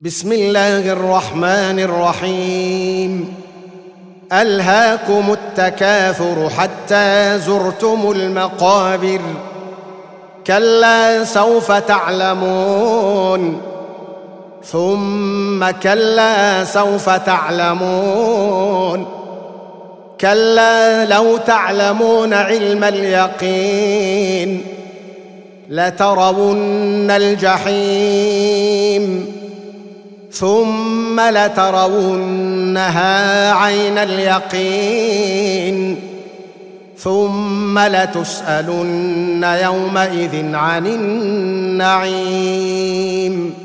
بسم الله الرحمن الرحيم. ألهاكم التكاثر حتى زرتم المقابر، كلا سوف تعلمون ثم كلا سوف تعلمون، كلا لو تعلمون علم اليقين لترون الجحيم ثم لترونها عين اليقين ثم لتسألن يومئذ عن النعيم.